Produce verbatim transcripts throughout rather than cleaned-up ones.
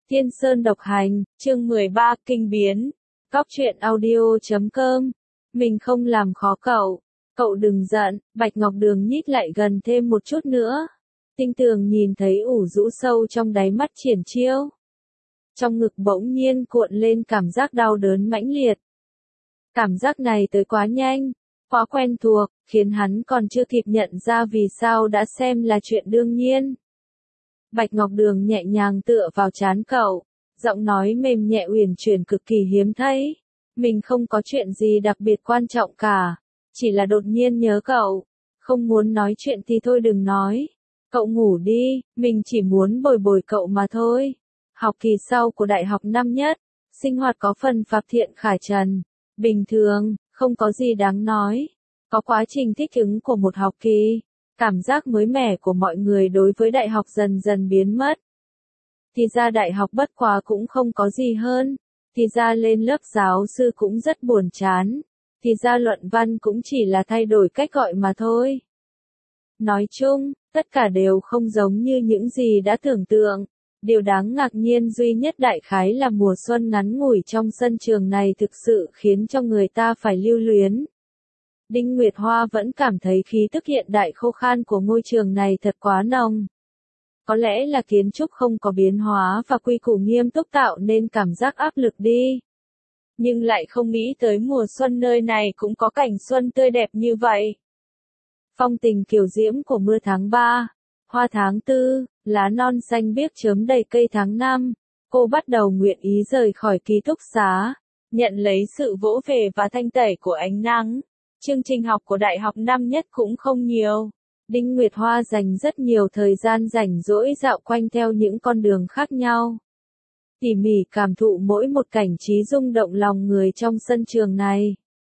Thiên Sơn độc hành, chương mười ba, kinh biến. Góc truyện audio chấm com. Mình không làm khó cậu. Cậu đừng giận. Bạch Ngọc Đường nhích lại gần thêm một chút nữa. Tinh tường nhìn thấy ủ rũ sâu trong đáy mắt Triển Chiêu. Trong ngực bỗng nhiên cuộn lên cảm giác đau đớn mãnh liệt. Cảm giác này tới quá nhanh, quá quen thuộc, khiến hắn còn chưa kịp nhận ra vì sao đã xem là chuyện đương nhiên. Bạch Ngọc Đường nhẹ nhàng tựa vào trán cậu, giọng nói mềm nhẹ uyển chuyển cực kỳ hiếm thấy. Mình không có chuyện gì đặc biệt quan trọng cả, chỉ là đột nhiên nhớ cậu, không muốn nói chuyện thì thôi đừng nói. Cậu ngủ đi, mình chỉ muốn bồi bồi cậu mà thôi. Học kỳ sau của đại học năm nhất, sinh hoạt có phần phạc thiện khải trần, bình thường, không có gì đáng nói. Có quá trình thích ứng của một học kỳ. Cảm giác mới mẻ của mọi người đối với đại học dần dần biến mất. Thì ra đại học bất quá cũng không có gì hơn. Thì ra lên lớp giáo sư cũng rất buồn chán. Thì ra luận văn cũng chỉ là thay đổi cách gọi mà thôi. Nói chung, tất cả đều không giống như những gì đã tưởng tượng. Điều đáng ngạc nhiên duy nhất đại khái là mùa xuân ngắn ngủi trong sân trường này thực sự khiến cho người ta phải lưu luyến. Đinh Nguyệt Hoa vẫn cảm thấy khí tức hiện đại khô khan của ngôi trường này thật quá nồng. Có lẽ là kiến trúc không có biến hóa và quy củ nghiêm túc tạo nên cảm giác áp lực đi. Nhưng lại không nghĩ tới mùa xuân nơi này cũng có cảnh xuân tươi đẹp như vậy. Phong tình kiều diễm của mưa tháng ba, hoa tháng tư, lá non xanh biếc chớm đầy cây tháng năm, cô bắt đầu nguyện ý rời khỏi ký túc xá, nhận lấy sự vỗ về và thanh tẩy của ánh nắng. Chương trình học của đại học năm nhất cũng không nhiều. Đinh Nguyệt Hoa dành rất nhiều thời gian rảnh rỗi dạo quanh theo những con đường khác nhau. Tỉ mỉ cảm thụ mỗi một cảnh trí rung động lòng người trong sân trường này.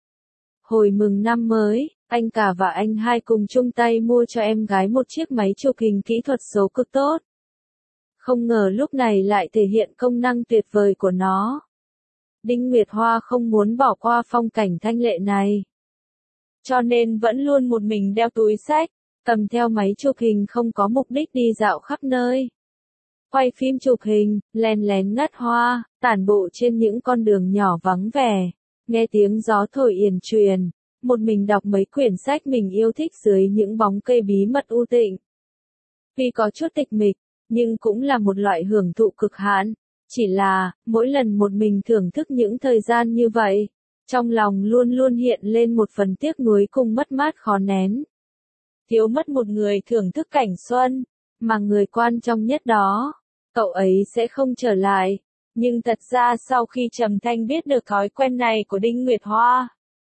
Hồi mừng năm mới, anh cả và anh hai cùng chung tay mua cho em gái một chiếc máy chụp hình kỹ thuật số cực tốt. Không ngờ lúc này lại thể hiện công năng tuyệt vời của nó. Đinh Nguyệt Hoa không muốn bỏ qua phong cảnh thanh lệ này. Cho nên vẫn luôn một mình đeo túi xách, cầm theo máy chụp hình không có mục đích đi dạo khắp nơi. Quay phim chụp hình, lén lén ngắt hoa, tản bộ trên những con đường nhỏ vắng vẻ, nghe tiếng gió thổi yển truyền, một mình đọc mấy quyển sách mình yêu thích dưới những bóng cây bí mật u tịnh. Vì có chút tịch mịch, nhưng cũng là một loại hưởng thụ cực hạn, chỉ là, mỗi lần một mình thưởng thức những thời gian như vậy. Trong lòng luôn luôn hiện lên một phần tiếc nuối cùng mất mát khó nén. Thiếu mất một người thưởng thức cảnh xuân, mà người quan trọng nhất đó, cậu ấy sẽ không trở lại. Nhưng thật ra sau khi Trầm Thanh biết được thói quen này của Đinh Nguyệt Hoa,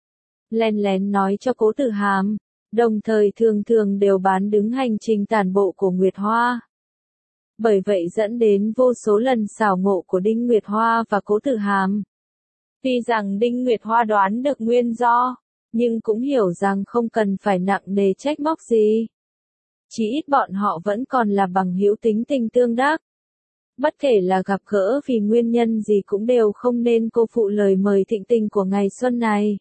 lén lén nói cho Cố Tử Hàm, đồng thời thường thường đều bán đứng hành trình tản bộ của Nguyệt Hoa. Bởi vậy dẫn đến vô số lần xảo ngộ của Đinh Nguyệt Hoa và Cố Tử Hàm. Tuy rằng Đinh Nguyệt Hoa đoán được nguyên do, nhưng cũng hiểu rằng không cần phải nặng nề trách móc gì. Chỉ ít bọn họ vẫn còn là bằng hữu tính tình tương đắc. Bất kể là gặp gỡ vì nguyên nhân gì cũng đều không nên cô phụ lời mời thịnh tình của ngày xuân này.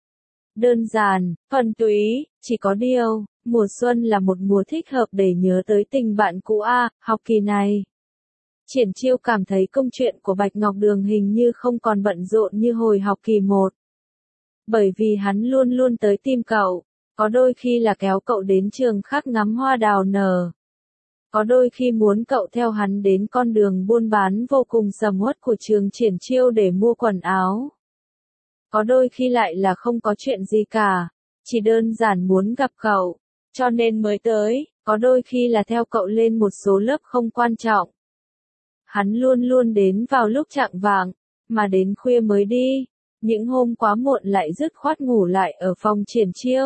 Đơn giản, thuần túy, chỉ có điều, mùa xuân là một mùa thích hợp để nhớ tới tình bạn cũ a, học kỳ này. Triển Chiêu cảm thấy công chuyện của Bạch Ngọc Đường hình như không còn bận rộn như hồi học kỳ một. Bởi vì hắn luôn luôn tới tìm cậu, có đôi khi là kéo cậu đến trường khác ngắm hoa đào nở. Có đôi khi muốn cậu theo hắn đến con đường buôn bán vô cùng sầm uất của trường Triển Chiêu để mua quần áo. Có đôi khi lại là không có chuyện gì cả, chỉ đơn giản muốn gặp cậu, cho nên mới tới, có đôi khi là theo cậu lên một số lớp không quan trọng. Hắn luôn luôn đến vào lúc chạng vạng, mà đến khuya mới đi, những hôm quá muộn lại dứt khoát ngủ lại ở phòng Triển Chiêu.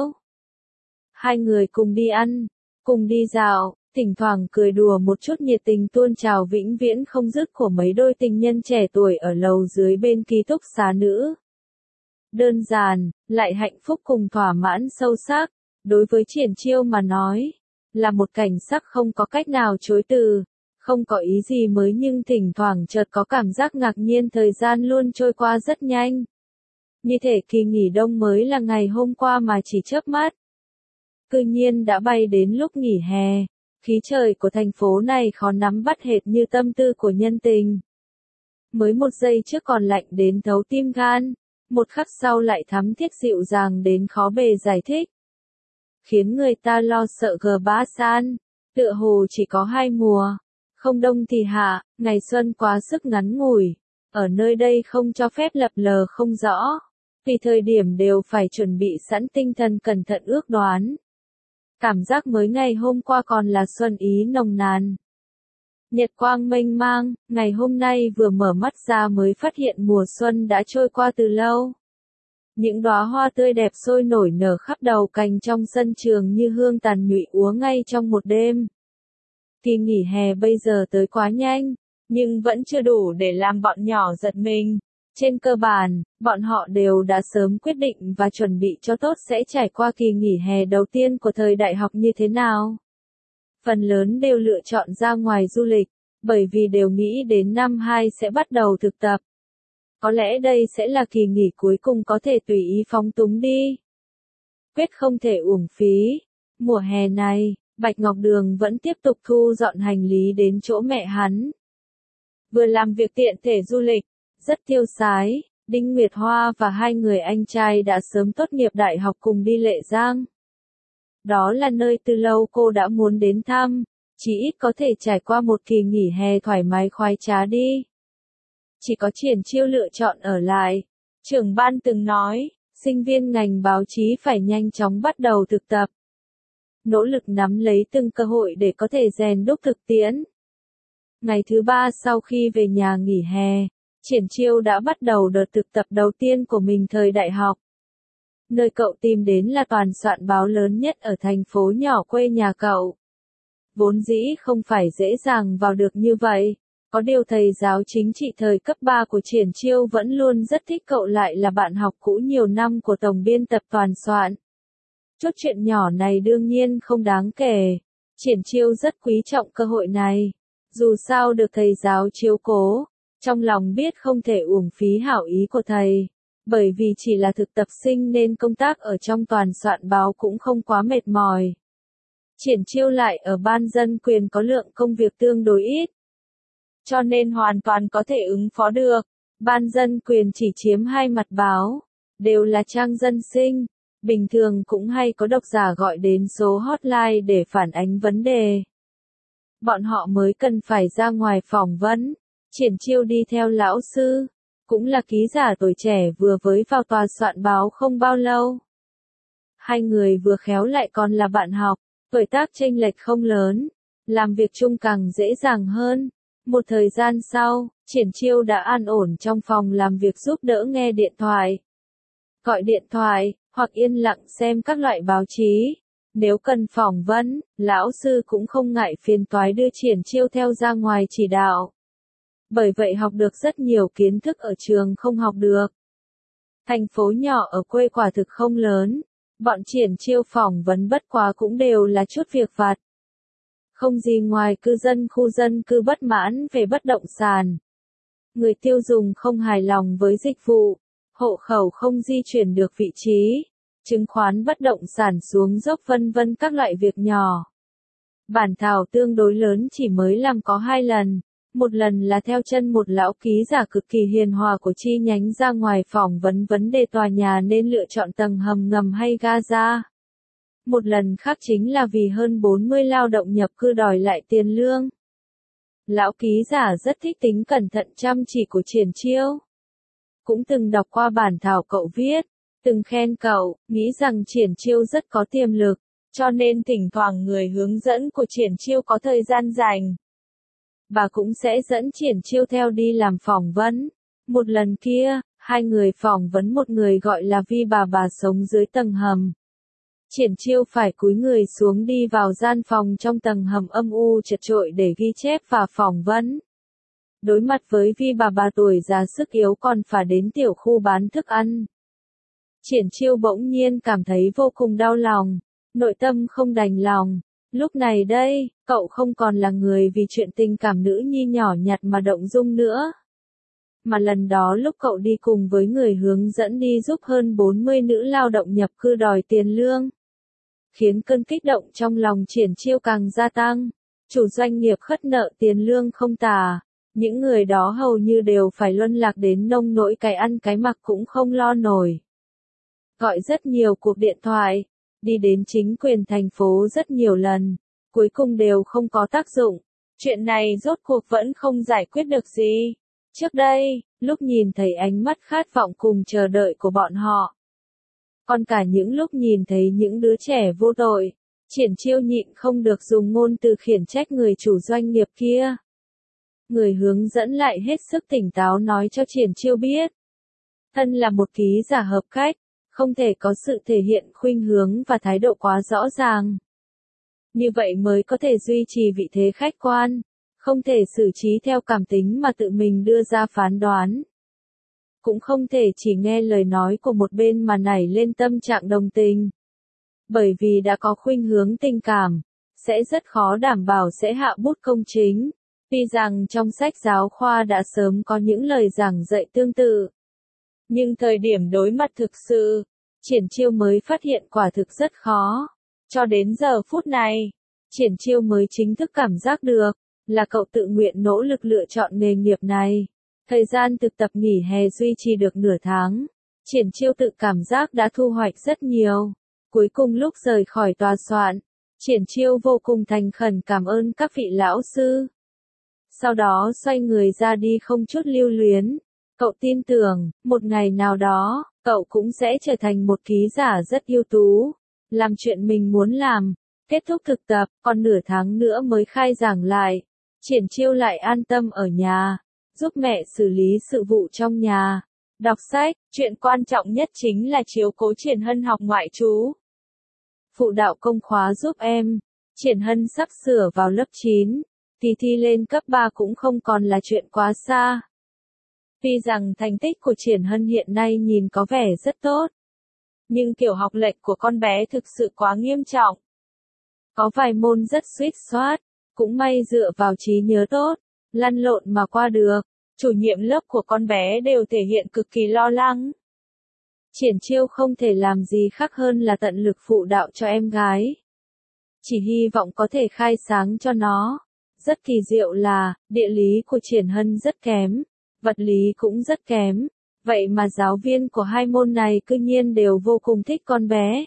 Hai người cùng đi ăn, cùng đi dạo, thỉnh thoảng cười đùa một chút nhiệt tình tuôn trào vĩnh viễn không dứt của mấy đôi tình nhân trẻ tuổi ở lầu dưới bên ký túc xá nữ. Đơn giản, lại hạnh phúc cùng thỏa mãn sâu sắc, đối với Triển Chiêu mà nói, là một cảnh sắc không có cách nào chối từ. Không có ý gì mới nhưng thỉnh thoảng chợt có cảm giác ngạc nhiên thời gian luôn trôi qua rất nhanh. Như thể kỳ nghỉ đông mới là ngày hôm qua mà chỉ chớp mắt. Cư nhiên đã bay đến lúc nghỉ hè, khí trời của thành phố này khó nắm bắt hệt như tâm tư của nhân tình. mới một giây trước còn lạnh đến thấu tim gan, một khắc sau lại thắm thiết dịu dàng đến khó bề giải thích. Khiến người ta lo sợ gờ bá san, tựa hồ chỉ có hai mùa, không đông thì hạ, ngày xuân quá sức ngắn ngủi, ở nơi đây không cho phép lập lờ không rõ, vì thời điểm đều phải chuẩn bị sẵn tinh thần cẩn thận ước đoán. Cảm giác mới ngày hôm qua còn là xuân ý nồng nàn. Nhật quang mênh mang, ngày hôm nay vừa mở mắt ra mới phát hiện mùa xuân đã trôi qua từ lâu. Những đóa hoa tươi đẹp sôi nổi nở khắp đầu cành trong sân trường như hương tàn nhụy úa ngay trong một đêm. Kỳ nghỉ hè bây giờ tới quá nhanh, nhưng vẫn chưa đủ để làm bọn nhỏ giật mình. Trên cơ bản, bọn họ đều đã sớm quyết định và chuẩn bị cho tốt sẽ trải qua kỳ nghỉ hè đầu tiên của thời đại học như thế nào. Phần lớn đều lựa chọn ra ngoài du lịch, bởi vì đều nghĩ đến năm hai sẽ bắt đầu thực tập. Có lẽ đây sẽ là kỳ nghỉ cuối cùng có thể tùy ý phóng túng đi. Quyết không thể uổng phí. Mùa hè này, Bạch Ngọc Đường vẫn tiếp tục thu dọn hành lý đến chỗ mẹ hắn. Vừa làm việc tiện thể du lịch, rất tiêu sái, Đinh Nguyệt Hoa và hai người anh trai đã sớm tốt nghiệp đại học cùng đi Lệ Giang. Đó là nơi từ lâu cô đã muốn đến thăm, chỉ ít có thể trải qua một kỳ nghỉ hè thoải mái khoái trá đi. Chỉ có Triển Chiêu lựa chọn ở lại. Trưởng ban từng nói, sinh viên ngành báo chí phải nhanh chóng bắt đầu thực tập. Nỗ lực nắm lấy từng cơ hội để có thể rèn đúc thực tiễn. Ngày thứ ba sau khi về nhà nghỉ hè, Triển Chiêu đã bắt đầu đợt thực tập đầu tiên của mình thời đại học. Nơi cậu tìm đến là toàn soạn báo lớn nhất ở thành phố nhỏ quê nhà cậu. Vốn dĩ không phải dễ dàng vào được như vậy, có điều thầy giáo chính trị thời cấp ba của Triển Chiêu vẫn luôn rất thích cậu lại là bạn học cũ nhiều năm của tổng biên tập toàn soạn. Chút chuyện nhỏ này đương nhiên không đáng kể, Triển Chiêu rất quý trọng cơ hội này, dù sao được thầy giáo chiếu cố, trong lòng biết không thể uổng phí hảo ý của thầy. Bởi vì chỉ là thực tập sinh nên công tác ở trong toàn soạn báo cũng không quá mệt mỏi. Triển Chiêu lại ở ban dân quyền có lượng công việc tương đối ít, cho nên hoàn toàn có thể ứng phó được. Ban dân quyền chỉ chiếm hai mặt báo, đều là trang dân sinh, bình thường cũng hay có độc giả gọi đến số hotline để phản ánh vấn đề. Bọn họ mới cần phải ra ngoài phỏng vấn, Triển Chiêu đi theo lão sư, cũng là ký giả tuổi trẻ vừa mới vào tòa soạn báo không bao lâu. Hai người vừa khéo lại còn là bạn học, tuổi tác chênh lệch không lớn, làm việc chung càng dễ dàng hơn. Một thời gian sau, Triển Chiêu đã an ổn trong phòng làm việc giúp đỡ nghe điện thoại, gọi điện thoại, hoặc yên lặng xem các loại báo chí. Nếu cần phỏng vấn, lão sư cũng không ngại phiền toái đưa Triển Chiêu theo ra ngoài chỉ đạo. Bởi vậy học được rất nhiều kiến thức ở trường không học được. Thành phố nhỏ ở quê quả thực không lớn, bọn Triển Chiêu phỏng vấn bất quá cũng đều là chút việc vặt. Không gì ngoài cư dân khu dân cư bất mãn về bất động sản. Người tiêu dùng không hài lòng với dịch vụ, hộ khẩu không di chuyển được vị trí, chứng khoán bất động sản xuống dốc vân vân các loại việc nhỏ. Bản thảo tương đối lớn chỉ mới làm có hai lần. Một lần là theo chân một lão ký giả cực kỳ hiền hòa của chi nhánh ra ngoài phỏng vấn vấn đề tòa nhà nên lựa chọn tầng hầm ngầm hay ga-ra. Một lần khác chính là vì hơn bốn mươi lao động nhập cư đòi lại tiền lương. Lão ký giả rất thích tính cẩn thận chăm chỉ của Triển Chiêu. Cũng từng đọc qua bản thảo cậu viết, từng khen cậu, nghĩ rằng Triển Chiêu rất có tiềm lực, cho nên thỉnh thoảng người hướng dẫn của Triển Chiêu có thời gian rảnh, bà cũng sẽ dẫn Triển Chiêu theo đi làm phỏng vấn. Một lần kia, hai người phỏng vấn một người gọi là Vi bà bà sống dưới tầng hầm. Triển Chiêu phải cúi người xuống đi vào gian phòng trong tầng hầm âm u chật chội để ghi chép và phỏng vấn. Đối mặt với Vi bà bà tuổi già sức yếu còn phải đến tiểu khu bán thức ăn. Triển Chiêu bỗng nhiên cảm thấy vô cùng đau lòng, nội tâm không đành lòng. Lúc này đây, cậu không còn là người vì chuyện tình cảm nữ nhi nhỏ nhặt mà động dung nữa. Mà lần đó lúc cậu đi cùng với người hướng dẫn đi giúp hơn bốn mươi nữ lao động nhập cư đòi tiền lương, khiến cơn kích động trong lòng Triển Chiêu càng gia tăng. Chủ doanh nghiệp khất nợ tiền lương không tả, Những người đó hầu như đều phải luân lạc đến nông nỗi cái ăn cái mặc cũng không lo nổi. Gọi rất nhiều cuộc điện thoại, đi đến chính quyền thành phố rất nhiều lần, cuối cùng đều không có tác dụng. Chuyện này rốt cuộc vẫn không giải quyết được gì. Trước đây, lúc nhìn thấy ánh mắt khát vọng cùng chờ đợi của bọn họ, còn cả những lúc nhìn thấy những đứa trẻ vô tội, Triển Chiêu nhịn không được dùng ngôn từ khiển trách người chủ doanh nghiệp kia. Người hướng dẫn lại hết sức tỉnh táo nói cho Triển Chiêu biết. Thân là một ký giả hợp cách, không thể có sự thể hiện khuynh hướng và thái độ quá rõ ràng. Như vậy mới có thể duy trì vị thế khách quan, không thể xử trí theo cảm tính mà tự mình đưa ra phán đoán. Cũng không thể chỉ nghe lời nói của một bên mà nảy lên tâm trạng đồng tình. Bởi vì đã có khuynh hướng tình cảm, sẽ rất khó đảm bảo sẽ hạ bút công chính. Tuy rằng trong sách giáo khoa đã sớm có những lời giảng dạy tương tự. Nhưng thời điểm đối mặt thực sự, Triển Chiêu mới phát hiện quả thực rất khó. Cho đến giờ phút này, Triển Chiêu mới chính thức cảm giác được, là cậu tự nguyện nỗ lực lựa chọn nghề nghiệp này. Thời gian thực tập nghỉ hè duy trì được nửa tháng, Triển Chiêu tự cảm giác đã thu hoạch rất nhiều. Cuối cùng lúc rời khỏi tòa soạn, Triển Chiêu vô cùng thành khẩn cảm ơn các vị lão sư. Sau đó xoay người ra đi không chút lưu luyến. Cậu tin tưởng, một ngày nào đó, cậu cũng sẽ trở thành một ký giả rất ưu tú, làm chuyện mình muốn làm. Kết thúc thực tập, còn nửa tháng nữa mới khai giảng lại. Triển Chiêu lại an tâm ở nhà, giúp mẹ xử lý sự vụ trong nhà, đọc sách. Chuyện quan trọng nhất chính là chiếu cố Triển Hân học ngoại trú. Phụ đạo công khóa giúp em. Triển Hân sắp sửa vào lớp chín, thì thi lên cấp ba cũng không còn là chuyện quá xa. Tuy rằng thành tích của Triển Hân hiện nay nhìn có vẻ rất tốt, nhưng kiểu học lệch của con bé thực sự quá nghiêm trọng. Có vài môn rất suýt soát, cũng may dựa vào trí nhớ tốt, lăn lộn mà qua được. Chủ nhiệm lớp của con bé đều thể hiện cực kỳ lo lắng. Triển Chiêu không thể làm gì khác hơn là tận lực phụ đạo cho em gái. Chỉ hy vọng có thể khai sáng cho nó. Rất kỳ diệu là, địa lý của Triển Hân rất kém, vật lý cũng rất kém. Vậy mà giáo viên của hai môn này cư nhiên đều vô cùng thích con bé.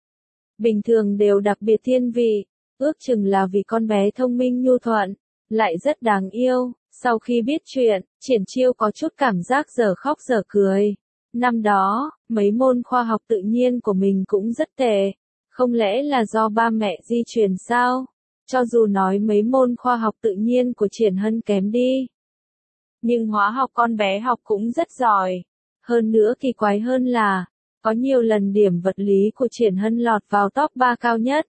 Bình thường đều đặc biệt thiên vị, ước chừng là vì con bé thông minh nhu thuận, lại rất đáng yêu. Sau khi biết chuyện, Triển Chiêu có chút cảm giác dở khóc dở cười. Năm đó, mấy môn khoa học tự nhiên của mình cũng rất tệ. Không lẽ là do ba mẹ di truyền sao? Cho dù nói mấy môn khoa học tự nhiên của Triển Hân kém đi, nhưng hóa học con bé học cũng rất giỏi. Hơn nữa kỳ quái hơn là, có nhiều lần điểm vật lý của Triển Hân lọt vào top ba cao nhất.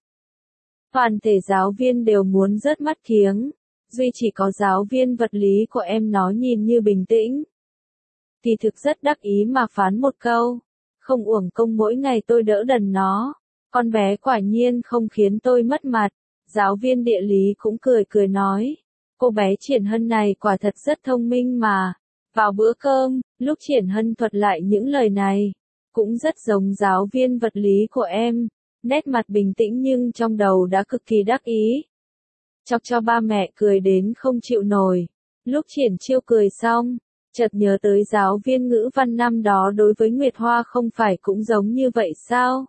Toàn thể giáo viên đều muốn rớt mắt kiếng. Duy chỉ có giáo viên vật lý của em nó nhìn như bình tĩnh. Thì thực rất đắc ý mà phán một câu. Không uổng công mỗi ngày tôi đỡ đần nó. Con bé quả nhiên không khiến tôi mất mặt. Giáo viên địa lý cũng cười cười nói. Cô bé Triển Hân này quả thật rất thông minh mà. Vào bữa cơm, lúc Triển Hân thuật lại những lời này, cũng rất giống giáo viên vật lý của em. Nét mặt bình tĩnh nhưng trong đầu đã cực kỳ đắc ý. Chọc cho ba mẹ cười đến không chịu nổi. Lúc Triển Chiêu cười xong, chợt nhớ tới giáo viên ngữ văn năm đó đối với Nguyệt Hoa không phải cũng giống như vậy sao?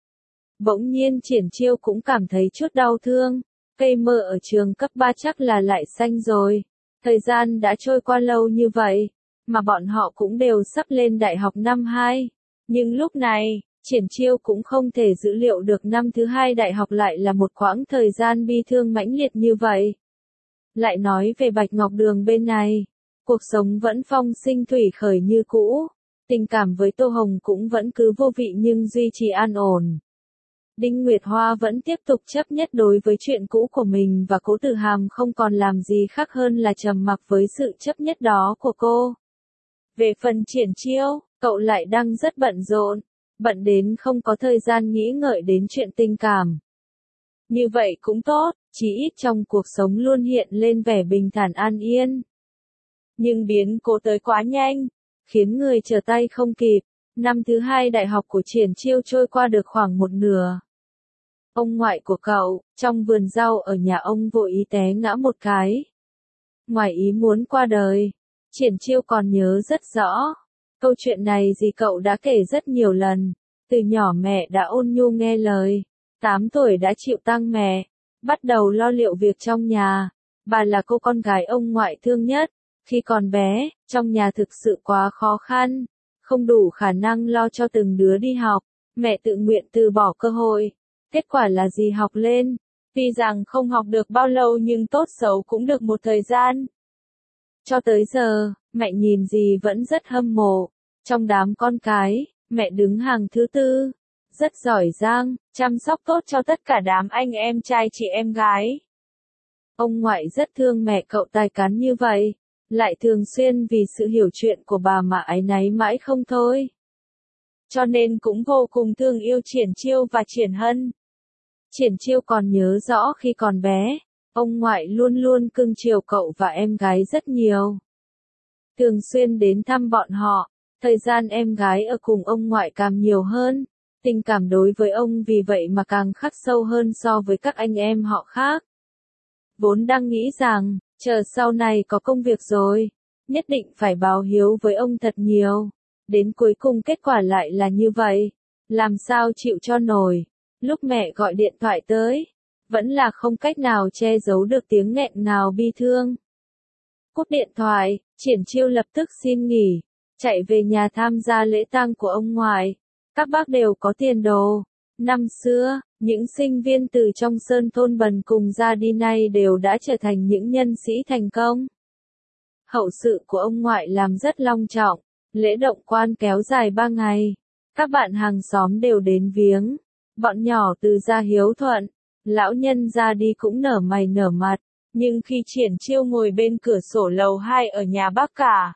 Bỗng nhiên Triển Chiêu cũng cảm thấy chút đau thương. Cây mơ ở trường cấp ba chắc là lại xanh rồi. Thời gian đã trôi qua lâu như vậy, mà bọn họ cũng đều sắp lên đại học năm hai. Nhưng lúc này, Triển Chiêu cũng không thể dữ liệu được năm thứ hai đại học lại là một quãng thời gian bi thương mãnh liệt như vậy. Lại nói về Bạch Ngọc Đường bên này, cuộc sống vẫn phong sinh thủy khởi như cũ, tình cảm với Tô Hồng cũng vẫn cứ vô vị nhưng duy trì an ổn. Đinh Nguyệt Hoa vẫn tiếp tục chấp nhất đối với chuyện cũ của mình và Cố Tử Hàm không còn làm gì khác hơn là trầm mặc với sự chấp nhất đó của cô. Về phần Triển Chiêu, cậu lại đang rất bận rộn. Bận đến không có thời gian nghĩ ngợi đến chuyện tình cảm. Như vậy cũng tốt, chí ít trong cuộc sống luôn hiện lên vẻ bình thản an yên. Nhưng biến cố tới quá nhanh, khiến người trở tay không kịp. Năm thứ hai đại học của Triển Chiêu trôi qua được khoảng một nửa. Ông ngoại của cậu, trong vườn rau ở nhà ông vội ý té ngã một cái. ngoài ý muốn qua đời. Triển Chiêu còn nhớ rất rõ. Câu chuyện này dì cậu đã kể rất nhiều lần. Từ nhỏ mẹ đã ôn nhu nghe lời. tám tuổi đã chịu tang mẹ. Bắt đầu lo liệu việc trong nhà. Bà là cô con gái ông ngoại thương nhất. Khi còn bé, trong nhà thực sự quá khó khăn. Không đủ khả năng lo cho từng đứa đi học. Mẹ tự nguyện từ bỏ cơ hội. Kết quả là dì học lên. Tuy rằng không học được bao lâu nhưng tốt xấu cũng được một thời gian. Cho tới giờ, mẹ nhìn dì vẫn rất hâm mộ. Trong đám con cái, mẹ đứng hàng thứ tư. Rất giỏi giang, chăm sóc tốt cho tất cả đám anh em trai chị em gái. Ông ngoại rất thương mẹ cậu tài cán như vậy. Lại thường xuyên vì sự hiểu chuyện của bà mà áy náy mãi không thôi. Cho nên cũng vô cùng thương yêu Triển Chiêu và Triển Hân. Triển Chiêu còn nhớ rõ khi còn bé, ông ngoại luôn luôn cưng chiều cậu và em gái rất nhiều. Thường xuyên đến thăm bọn họ, thời gian em gái ở cùng ông ngoại càng nhiều hơn, tình cảm đối với ông vì vậy mà càng khắc sâu hơn so với các anh em họ khác. Vốn đang nghĩ rằng, chờ sau này có công việc rồi, nhất định phải báo hiếu với ông thật nhiều. Đến cuối cùng kết quả lại là như vậy, làm sao chịu cho nổi. Lúc mẹ gọi điện thoại tới, vẫn là không cách nào che giấu được tiếng nghẹn ngào bi thương. Cúp điện thoại, Triển Chiêu lập tức xin nghỉ, chạy về nhà tham gia lễ tang của ông ngoại. Các bác đều có tiền đồ. Năm xưa, những sinh viên từ trong sơn thôn bần cùng ra đi nay đều đã trở thành những nhân sĩ thành công. Hậu sự của ông ngoại làm rất long trọng, lễ động quan kéo dài ba ngày. Các bạn hàng xóm đều đến viếng. Bọn nhỏ từ gia hiếu thuận, lão nhân ra đi cũng nở mày nở mặt, nhưng khi Triển Chiêu ngồi bên cửa sổ lầu hai ở nhà bác cả,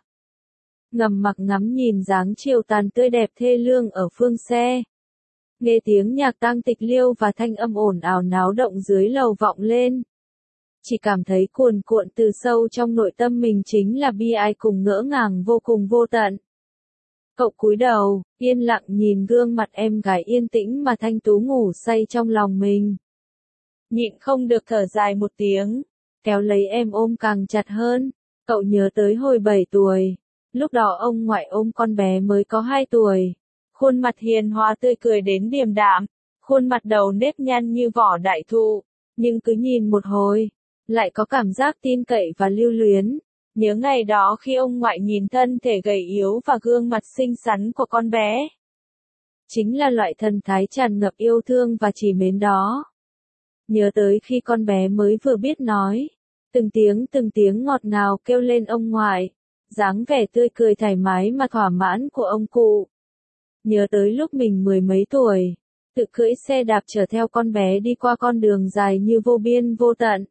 ngầm mặc ngắm nhìn dáng chiều tàn tươi đẹp thê lương ở phương xe. Nghe tiếng nhạc tang tịch liêu và thanh âm ồn ào náo động dưới lầu vọng lên. Chỉ cảm thấy cuồn cuộn từ sâu trong nội tâm mình chính là bi ai cùng ngỡ ngàng vô cùng vô tận. Cậu cúi đầu, yên lặng nhìn gương mặt em gái yên tĩnh mà thanh tú ngủ say trong lòng mình. Nhịn không được thở dài một tiếng, kéo lấy em ôm càng chặt hơn. Cậu nhớ tới hồi bảy tuổi, lúc đó ông ngoại ôm con bé mới có hai tuổi. Khuôn mặt hiền hòa tươi cười đến điềm đạm, khuôn mặt đầu nếp nhăn như vỏ đại thụ, nhưng cứ nhìn một hồi, lại có cảm giác tin cậy và lưu luyến. Nhớ ngày đó khi ông ngoại nhìn thân thể gầy yếu và gương mặt xinh xắn của con bé. Chính là loại thần thái tràn ngập yêu thương và trìu mến đó. Nhớ tới khi con bé mới vừa biết nói, từng tiếng từng tiếng ngọt ngào kêu lên ông ngoại, dáng vẻ tươi cười thoải mái mà thỏa mãn của ông cụ. Nhớ tới lúc mình mười mấy tuổi, tự cưỡi xe đạp chở theo con bé đi qua con đường dài như vô biên vô tận.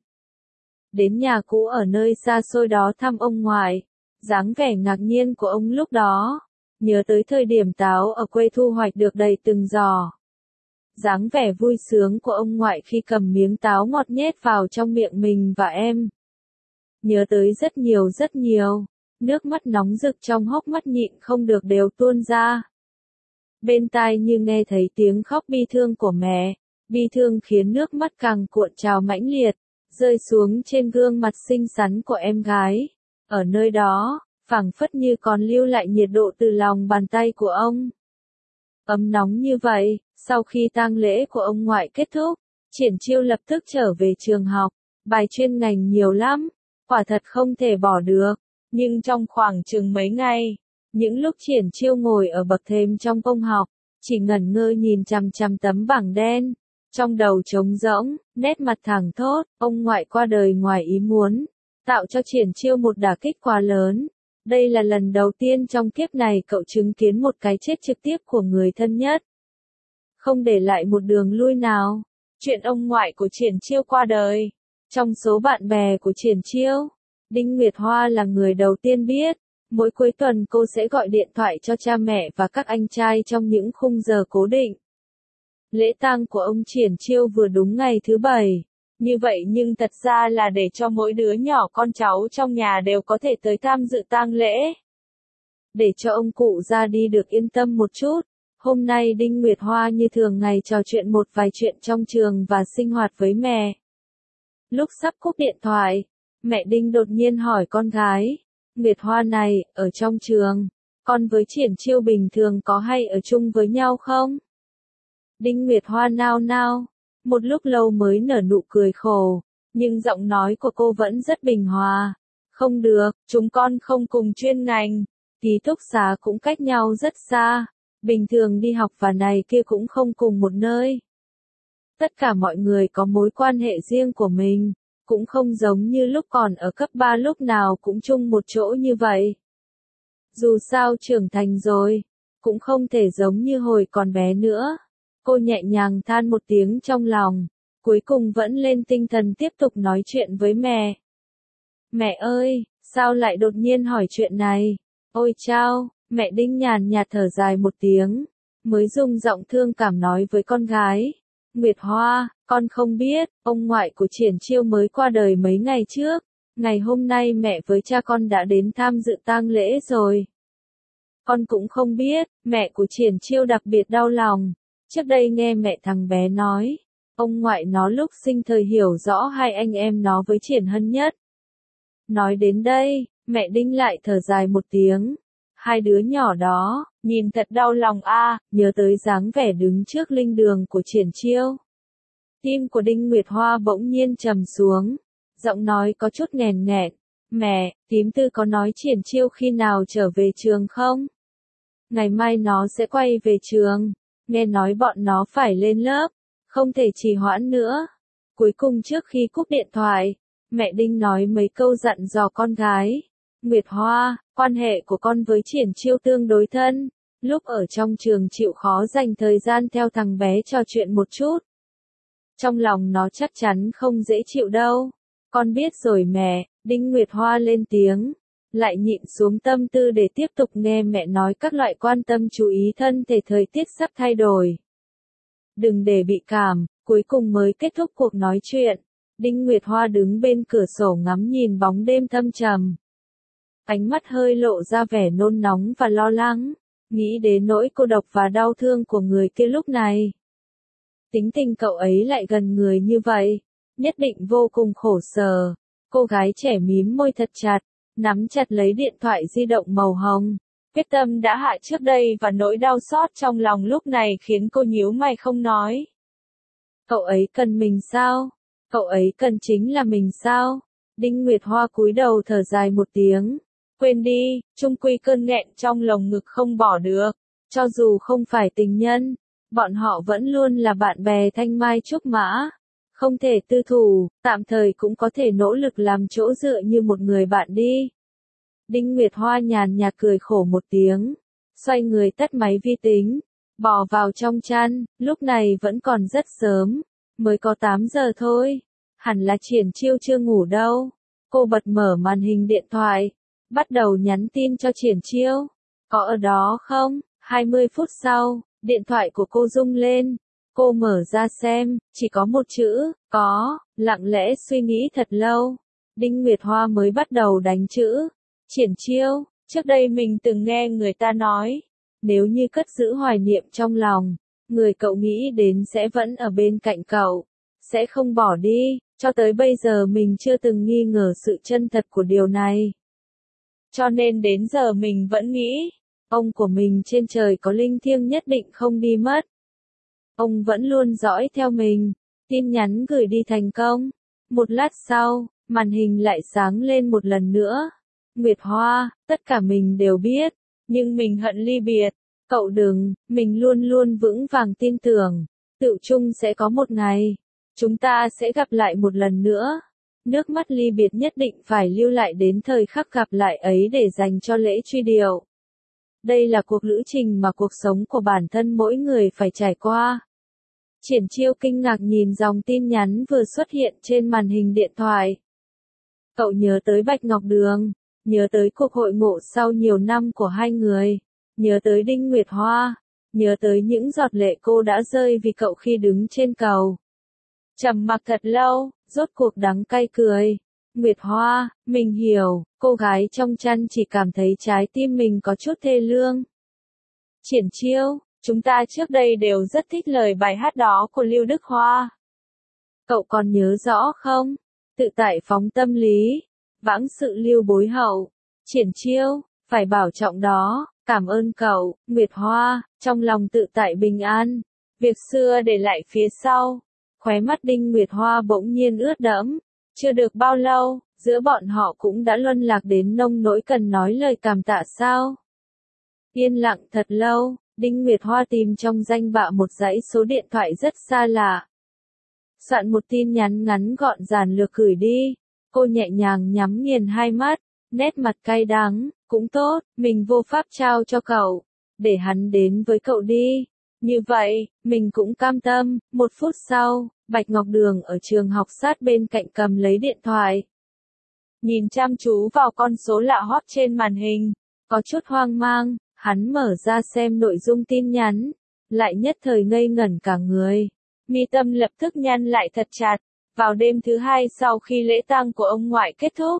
Đến nhà cũ ở nơi xa xôi đó thăm ông ngoại, dáng vẻ ngạc nhiên của ông lúc đó. Nhớ tới thời điểm táo ở quê thu hoạch được đầy từng giò. Dáng vẻ vui sướng của ông ngoại khi cầm miếng táo ngọt nhét vào trong miệng mình và em. Nhớ tới rất nhiều rất nhiều, nước mắt nóng rực trong hốc mắt nhịn không được đều tuôn ra. Bên tai như nghe thấy tiếng khóc bi thương của mẹ, bi thương khiến nước mắt càng cuộn trào mãnh liệt, rơi xuống trên gương mặt xinh xắn của em gái. Ở nơi đó, phảng phất như còn lưu lại nhiệt độ từ lòng bàn tay của ông. Ấm nóng như vậy, sau khi tang lễ của ông ngoại kết thúc, Triển Chiêu lập tức trở về trường học, bài chuyên ngành nhiều lắm, quả thật không thể bỏ được, nhưng trong khoảng chừng mấy ngày, những lúc Triển Chiêu ngồi ở bậc thềm trong công học, chỉ ngẩn ngơ nhìn chằm chằm tấm bảng đen, trong đầu trống rỗng, nét mặt thẳng thốt, ông ngoại qua đời ngoài ý muốn, tạo cho Triển Chiêu một đả kích quá lớn. Đây là lần đầu tiên trong kiếp này cậu chứng kiến một cái chết trực tiếp của người thân nhất. Không để lại một đường lui nào. Chuyện ông ngoại của Triển Chiêu qua đời. Trong số bạn bè của Triển Chiêu, Đinh Nguyệt Hoa là người đầu tiên biết. Mỗi cuối tuần cô sẽ gọi điện thoại cho cha mẹ và các anh trai trong những khung giờ cố định. Lễ tang của ông Triển Chiêu vừa đúng ngày thứ bảy. Như vậy nhưng thật ra là để cho mỗi đứa nhỏ con cháu trong nhà đều có thể tới tham dự tang lễ. Để cho ông cụ ra đi được yên tâm một chút, hôm nay Đinh Nguyệt Hoa như thường ngày trò chuyện một vài chuyện trong trường và sinh hoạt với mẹ. Lúc sắp cúp điện thoại, Mẹ Đinh đột nhiên hỏi con gái. Nguyệt Hoa này, ở trong trường, con với Triển Chiêu bình thường có hay ở chung với nhau không? Đinh Nguyệt Hoa nao nao, một lúc lâu mới nở nụ cười khổ, nhưng giọng nói của cô vẫn rất bình hòa. Không được, chúng con không cùng chuyên ngành, ký túc xá cũng cách nhau rất xa, bình thường đi học và này kia cũng không cùng một nơi. Tất cả mọi người có mối quan hệ riêng của mình, cũng không giống như lúc còn ở cấp ba lúc nào cũng chung một chỗ như vậy. Dù sao trưởng thành rồi, cũng không thể giống như hồi còn bé nữa. Cô nhẹ nhàng than một tiếng trong lòng, cuối cùng vẫn lên tinh thần tiếp tục nói chuyện với mẹ. Mẹ ơi, sao lại đột nhiên hỏi chuyện này? Ôi chao, mẹ Đinh nhàn nhạt thở dài một tiếng, mới dùng giọng thương cảm nói với con gái. Nguyệt Hoa, con không biết, ông ngoại của Triển Chiêu mới qua đời mấy ngày trước, ngày hôm nay mẹ với cha con đã đến tham dự tang lễ rồi. Con cũng không biết, mẹ của Triển Chiêu đặc biệt đau lòng, trước đây nghe mẹ thằng bé nói, ông ngoại nó lúc sinh thời hiểu rõ hai anh em nó với Triển Hân Nhất. Nói đến đây, mẹ Đinh lại thở dài một tiếng. Hai đứa nhỏ đó, nhìn thật đau lòng a, nhớ tới dáng vẻ đứng trước linh đường của Triển Chiêu. Tim của Đinh Nguyệt Hoa bỗng nhiên trầm xuống, giọng nói có chút nghèn nghẹn. Mẹ, tím tư có nói Triển Chiêu khi nào trở về trường không? Ngày mai nó sẽ quay về trường, nghe nói bọn nó phải lên lớp, không thể trì hoãn nữa. Cuối cùng trước khi cúp điện thoại, mẹ Đinh nói mấy câu dặn dò con gái. Nguyệt Hoa, quan hệ của con với Triển Chiêu tương đối thân, lúc ở trong trường chịu khó dành thời gian theo thằng bé trò chuyện một chút. Trong lòng nó chắc chắn không dễ chịu đâu. Con biết rồi mẹ, Đinh Nguyệt Hoa lên tiếng, lại nhịn xuống tâm tư để tiếp tục nghe mẹ nói các loại quan tâm chú ý thân thể thời tiết sắp thay đổi. Đừng để bị cảm, cuối cùng mới kết thúc cuộc nói chuyện. Đinh Nguyệt Hoa đứng bên cửa sổ ngắm nhìn bóng đêm thâm trầm. Ánh mắt hơi lộ ra vẻ nôn nóng và lo lắng, nghĩ đến nỗi cô độc và đau thương của người kia lúc này. Tính tình cậu ấy lại gần người như vậy, nhất định vô cùng khổ sở. Cô gái trẻ mím môi thật chặt, nắm chặt lấy điện thoại di động màu hồng. Quyết tâm đã hại trước đây và nỗi đau xót trong lòng lúc này khiến cô nhíu mày không nói. Cậu ấy cần mình sao? Cậu ấy cần chính là mình sao? Đinh Nguyệt Hoa cúi đầu thở dài một tiếng. Quên đi, chung quy cơn nghẹn trong lồng ngực không bỏ được. Cho dù không phải tình nhân, bọn họ vẫn luôn là bạn bè thanh mai trúc mã. Không thể tư thủ, tạm thời cũng có thể nỗ lực làm chỗ dựa như một người bạn đi. Đinh Nguyệt Hoa nhàn nhạt cười khổ một tiếng, xoay người tắt máy vi tính, bỏ vào trong chăn, lúc này vẫn còn rất sớm, mới có tám giờ thôi, hẳn là Triển Chiêu chưa ngủ đâu. Cô bật mở màn hình điện thoại, bắt đầu nhắn tin cho Triển Chiêu, có ở đó không? hai mươi phút sau, điện thoại của cô rung lên, cô mở ra xem, chỉ có một chữ, có, lặng lẽ suy nghĩ thật lâu, Đinh Nguyệt Hoa mới bắt đầu đánh chữ. Triển Chiêu, trước đây mình từng nghe người ta nói, nếu như cất giữ hoài niệm trong lòng, người cậu nghĩ đến sẽ vẫn ở bên cạnh cậu, sẽ không bỏ đi, cho tới bây giờ mình chưa từng nghi ngờ sự chân thật của điều này. Cho nên đến giờ mình vẫn nghĩ, ông của mình trên trời có linh thiêng nhất định không đi mất. Ông vẫn luôn dõi theo mình, tin nhắn gửi đi thành công. Một lát sau, màn hình lại sáng lên một lần nữa. Nguyệt Hoa, tất cả mình đều biết, nhưng mình hận ly biệt. Cậu đừng, mình luôn luôn vững vàng tin tưởng, tự chung sẽ có một ngày, chúng ta sẽ gặp lại một lần nữa. Nước mắt ly biệt nhất định phải lưu lại đến thời khắc gặp lại ấy để dành cho lễ truy điệu. Đây là cuộc lữ trình mà cuộc sống của bản thân mỗi người phải trải qua. Triển Chiêu kinh ngạc nhìn dòng tin nhắn vừa xuất hiện trên màn hình điện thoại. Cậu nhớ tới Bạch Ngọc Đường, nhớ tới cuộc hội ngộ sau nhiều năm của hai người, nhớ tới Đinh Nguyệt Hoa, nhớ tới những giọt lệ cô đã rơi vì cậu khi đứng trên cầu. Trầm mặc thật lâu, rốt cuộc đắng cay cười. Nguyệt Hoa, mình hiểu, cô gái trong chăn chỉ cảm thấy trái tim mình có chút thê lương. Triển Chiêu, chúng ta trước đây đều rất thích lời bài hát đó của Lưu Đức Hoa. Cậu còn nhớ rõ không? Tự tại phóng tâm lý, vãng sự lưu bối hậu. Triển Chiêu, phải bảo trọng đó, cảm ơn cậu, Nguyệt Hoa, trong lòng tự tại bình an. Việc xưa để lại phía sau. Khóe mắt Đinh Nguyệt Hoa bỗng nhiên ướt đẫm. Chưa được bao lâu, giữa bọn họ cũng đã luân lạc đến nông nỗi cần nói lời cảm tạ sao. Yên lặng thật lâu, Đinh Nguyệt Hoa tìm trong danh bạ một dãy số điện thoại rất xa lạ. Soạn một tin nhắn ngắn gọn giản lược gửi đi. Cô nhẹ nhàng nhắm nghiền hai mắt, nét mặt cay đắng, cũng tốt, mình vô pháp trao cho cậu, để hắn đến với cậu đi. Như vậy, mình cũng cam tâm. Một phút sau, Bạch Ngọc Đường ở trường học sát bên cạnh cầm lấy điện thoại. Nhìn chăm chú vào con số lạ hót trên màn hình, có chút hoang mang, hắn mở ra xem nội dung tin nhắn, lại nhất thời ngây ngẩn cả người. Mi tâm lập tức nhăn lại thật chặt. Vào đêm thứ hai sau khi lễ tang của ông ngoại kết thúc,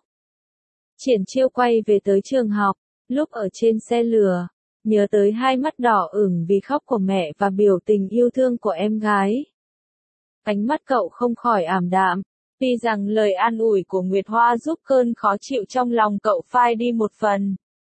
Triển Chiêu quay về tới trường học, lúc ở trên xe lửa, nhớ tới hai mắt đỏ ửng vì khóc của mẹ và biểu tình yêu thương của em gái. Ánh mắt cậu không khỏi ảm đạm, tuy rằng lời an ủi của Nguyệt Hoa giúp cơn khó chịu trong lòng cậu phai đi một phần.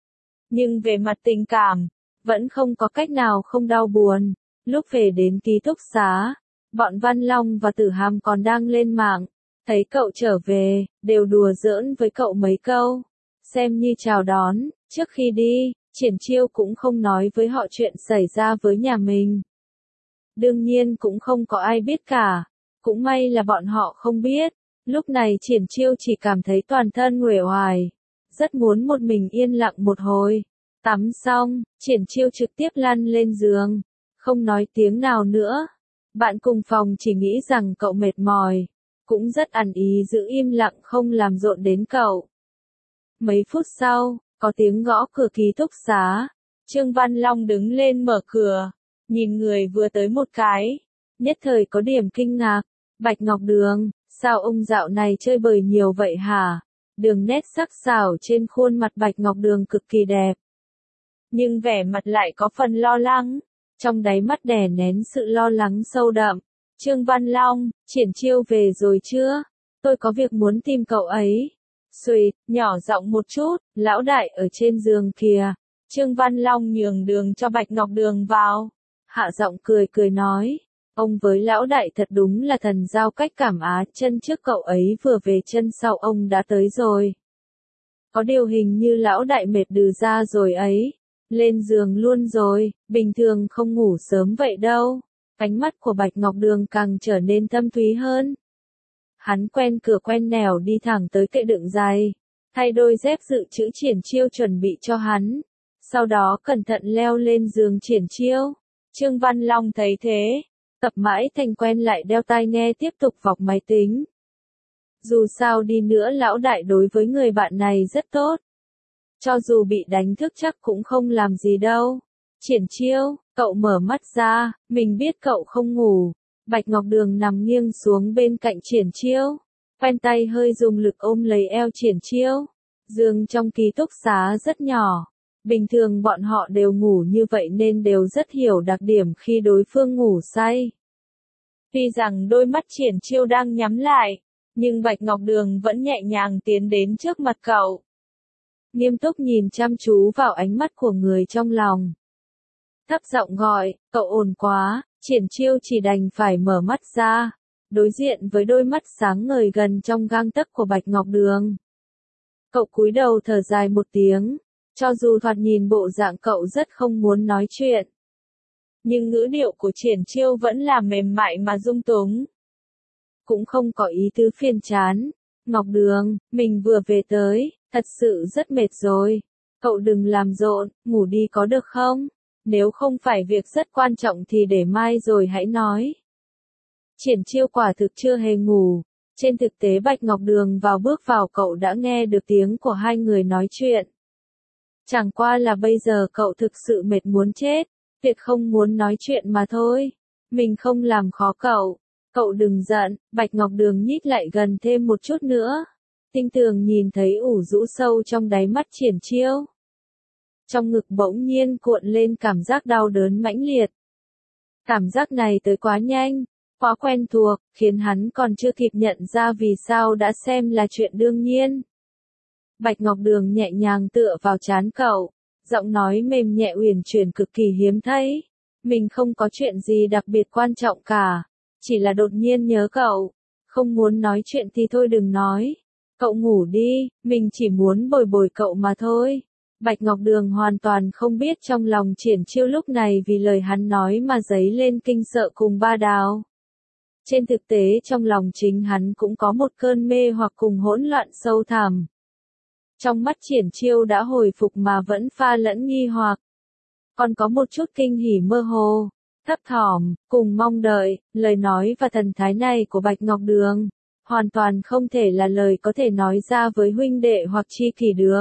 Nhưng về mặt tình cảm, vẫn không có cách nào không đau buồn. Lúc về đến ký túc xá, bọn Văn Long và Tử Hàm còn đang lên mạng, thấy cậu trở về, đều đùa giỡn với cậu mấy câu, xem như chào đón. Trước khi đi, Triển Chiêu cũng không nói với họ chuyện xảy ra với nhà mình. Đương nhiên cũng không có ai biết cả, cũng may là bọn họ không biết. Lúc này Triển Chiêu chỉ cảm thấy toàn thân uể oải, rất muốn một mình yên lặng một hồi. Tắm xong, Triển Chiêu trực tiếp lăn lên giường, không nói tiếng nào nữa. Bạn cùng phòng chỉ nghĩ rằng cậu mệt mỏi, cũng rất ẩn ý giữ im lặng không làm rộn đến cậu. Mấy phút sau, có tiếng gõ cửa ký túc xá. Trương Văn Long đứng lên mở cửa, nhìn người vừa tới một cái, nhất thời có điểm kinh ngạc. Bạch Ngọc Đường, sao ông dạo này chơi bời nhiều vậy hả? Đường nét sắc sảo trên khuôn mặt Bạch Ngọc Đường cực kỳ đẹp, nhưng vẻ mặt lại có phần lo lắng, trong đáy mắt đè nén sự lo lắng sâu đậm. Trương Văn Long, Triển Chiêu về rồi chưa? Tôi có việc muốn tìm cậu ấy. Xuỵt, nhỏ giọng một chút, lão đại ở trên giường kìa. Trương Văn Long nhường đường cho Bạch Ngọc Đường vào. Hạ giọng cười cười nói, ông với lão đại thật đúng là thần giao cách cảm á, chân trước cậu ấy vừa về chân sau ông đã tới rồi. Có điều hình như lão đại mệt đừ ra rồi ấy. Lên giường luôn rồi, bình thường không ngủ sớm vậy đâu. Ánh mắt của Bạch Ngọc Đường càng trở nên thâm thúy hơn. Hắn quen cửa quen nẻo đi thẳng tới kệ đựng giày, thay đôi dép dự trữ Triển Chiêu chuẩn bị cho hắn. Sau đó cẩn thận leo lên giường Triển Chiêu. Trương Văn Long thấy thế, tập mãi thành quen lại đeo tai nghe tiếp tục vọc máy tính. Dù sao đi nữa lão đại đối với người bạn này rất tốt. Cho dù bị đánh thức chắc cũng không làm gì đâu. Triển Chiêu, cậu mở mắt ra, mình biết cậu không ngủ. Bạch Ngọc Đường nằm nghiêng xuống bên cạnh Triển Chiêu, khoanh tay hơi dùng lực ôm lấy eo Triển Chiêu. Giường trong ký túc xá rất nhỏ, bình thường bọn họ đều ngủ như vậy nên đều rất hiểu đặc điểm khi đối phương ngủ say. Tuy rằng đôi mắt Triển Chiêu đang nhắm lại, nhưng Bạch Ngọc Đường vẫn nhẹ nhàng tiến đến trước mặt cậu, nghiêm túc nhìn chăm chú vào ánh mắt của người trong lòng. Thấp giọng gọi, cậu ồn quá. Triển Chiêu chỉ đành phải mở mắt ra, đối diện với đôi mắt sáng ngời gần trong gang tấc của Bạch Ngọc Đường. Cậu cúi đầu thở dài một tiếng, cho dù thoạt nhìn bộ dạng cậu rất không muốn nói chuyện, nhưng ngữ điệu của Triển Chiêu vẫn là mềm mại mà dung túng. Cũng không có ý tứ phiền chán. Ngọc Đường, mình vừa về tới, thật sự rất mệt rồi. Cậu đừng làm rộn, ngủ đi có được không? Nếu không phải việc rất quan trọng thì để mai rồi hãy nói. Triển Chiêu quả thực chưa hề ngủ. Trên thực tế Bạch Ngọc Đường vào bước vào cậu đã nghe được tiếng của hai người nói chuyện. Chẳng qua là bây giờ cậu thực sự mệt muốn chết, việc không muốn nói chuyện mà thôi. Mình không làm khó cậu. Cậu đừng giận. Bạch Ngọc Đường nhích lại gần thêm một chút nữa. Tinh tường nhìn thấy ủ rũ sâu trong đáy mắt Triển Chiêu. Trong ngực bỗng nhiên cuộn lên cảm giác đau đớn mãnh liệt. Cảm giác này tới quá nhanh, quá quen thuộc, khiến hắn còn chưa kịp nhận ra vì sao đã xem là chuyện đương nhiên. Bạch Ngọc Đường nhẹ nhàng tựa vào trán cậu, giọng nói mềm nhẹ uyển chuyển cực kỳ hiếm thấy. Mình không có chuyện gì đặc biệt quan trọng cả, chỉ là đột nhiên nhớ cậu, không muốn nói chuyện thì thôi đừng nói. Cậu ngủ đi, mình chỉ muốn bồi bồi cậu mà thôi. Bạch Ngọc Đường hoàn toàn không biết trong lòng Triển Chiêu lúc này vì lời hắn nói mà dấy lên kinh sợ cùng ba đào. Trên thực tế trong lòng chính hắn cũng có một cơn mê hoặc cùng hỗn loạn sâu thẳm. Trong mắt Triển Chiêu đã hồi phục mà vẫn pha lẫn nghi hoặc. Còn có một chút kinh hỉ mơ hồ, thấp thỏm, cùng mong đợi, lời nói và thần thái này của Bạch Ngọc Đường. Hoàn toàn không thể là lời có thể nói ra với huynh đệ hoặc tri kỷ được.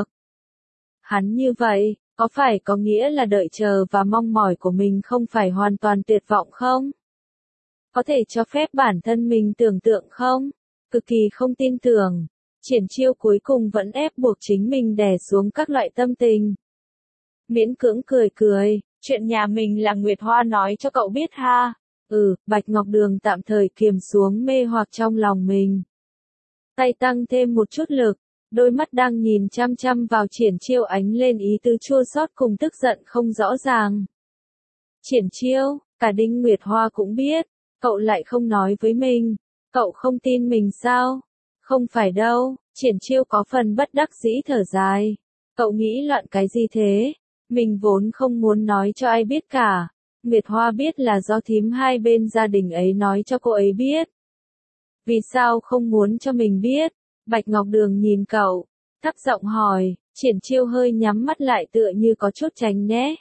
Hắn như vậy, có phải có nghĩa là đợi chờ và mong mỏi của mình không phải hoàn toàn tuyệt vọng không? Có thể cho phép bản thân mình tưởng tượng không? Cực kỳ không tin tưởng. Triển Chiêu cuối cùng vẫn ép buộc chính mình đè xuống các loại tâm tình. Miễn cưỡng cười cười, chuyện nhà mình là Nguyệt Hoa nói cho cậu biết ha. Ừ, Bạch Ngọc Đường tạm thời kiềm xuống mê hoặc trong lòng mình. Tay tăng thêm một chút lực, đôi mắt đang nhìn chăm chăm vào Triển Chiêu ánh lên ý tứ chua xót cùng tức giận không rõ ràng. Triển Chiêu, cả Đinh Nguyệt Hoa cũng biết, cậu lại không nói với mình, cậu không tin mình sao? Không phải đâu, Triển Chiêu có phần bất đắc dĩ thở dài. Cậu nghĩ loạn cái gì thế? Mình vốn không muốn nói cho ai biết cả. Nguyệt Hoa biết là do thím hai bên gia đình ấy nói cho cô ấy biết. Vì sao không muốn cho mình biết? Bạch Ngọc Đường nhìn cậu, thấp giọng hỏi. Triển Chiêu hơi nhắm mắt lại tựa như có chút tránh né.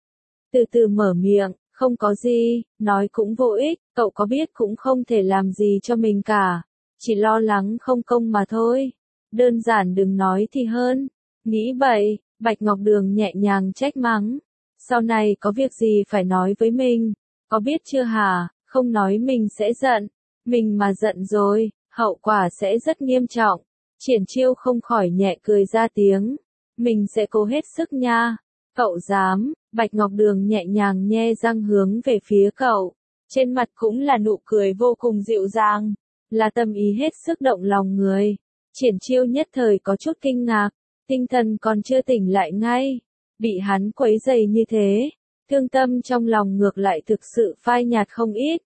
Từ từ mở miệng, không có gì, nói cũng vô ích, cậu có biết cũng không thể làm gì cho mình cả. Chỉ lo lắng không công mà thôi. Đơn giản đừng nói thì hơn. Nghĩ vậy, Bạch Ngọc Đường nhẹ nhàng trách mắng. Sau này có việc gì phải nói với mình, có biết chưa hả? Không nói mình sẽ giận. Mình mà giận rồi, hậu quả sẽ rất nghiêm trọng. Triển Chiêu không khỏi nhẹ cười ra tiếng. Mình sẽ cố hết sức nha. Cậu dám, Bạch Ngọc Đường nhẹ nhàng nhe răng hướng về phía cậu. Trên mặt cũng là nụ cười vô cùng dịu dàng. Là tâm ý hết sức động lòng người. Triển Chiêu nhất thời có chút kinh ngạc. Tinh thần còn chưa tỉnh lại ngay. Bị hắn quấy rầy như thế. Thương tâm trong lòng ngược lại thực sự phai nhạt không ít.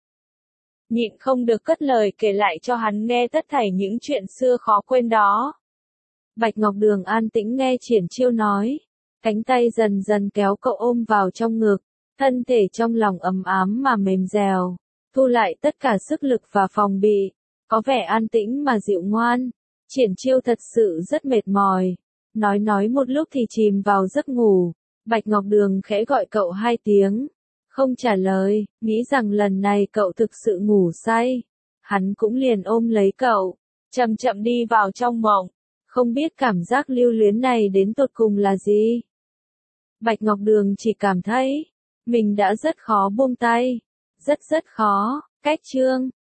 Nhịn không được cất lời kể lại cho hắn nghe tất thảy những chuyện xưa khó quên đó. Bạch Ngọc Đường an tĩnh nghe Triển Chiêu nói. Cánh tay dần dần kéo cậu ôm vào trong ngực. Thân thể trong lòng ấm ám mà mềm dẻo. Thu lại tất cả sức lực và phòng bị. Có vẻ an tĩnh mà dịu ngoan. Triển Chiêu thật sự rất mệt mỏi. Nói nói một lúc thì chìm vào giấc ngủ. Bạch Ngọc Đường khẽ gọi cậu hai tiếng. Không trả lời, nghĩ rằng lần này cậu thực sự ngủ say. Hắn cũng liền ôm lấy cậu, chậm chậm đi vào trong mộng. Không biết cảm giác lưu luyến này đến tột cùng là gì. Bạch Ngọc Đường chỉ cảm thấy, mình đã rất khó buông tay. Rất rất khó, cách chương.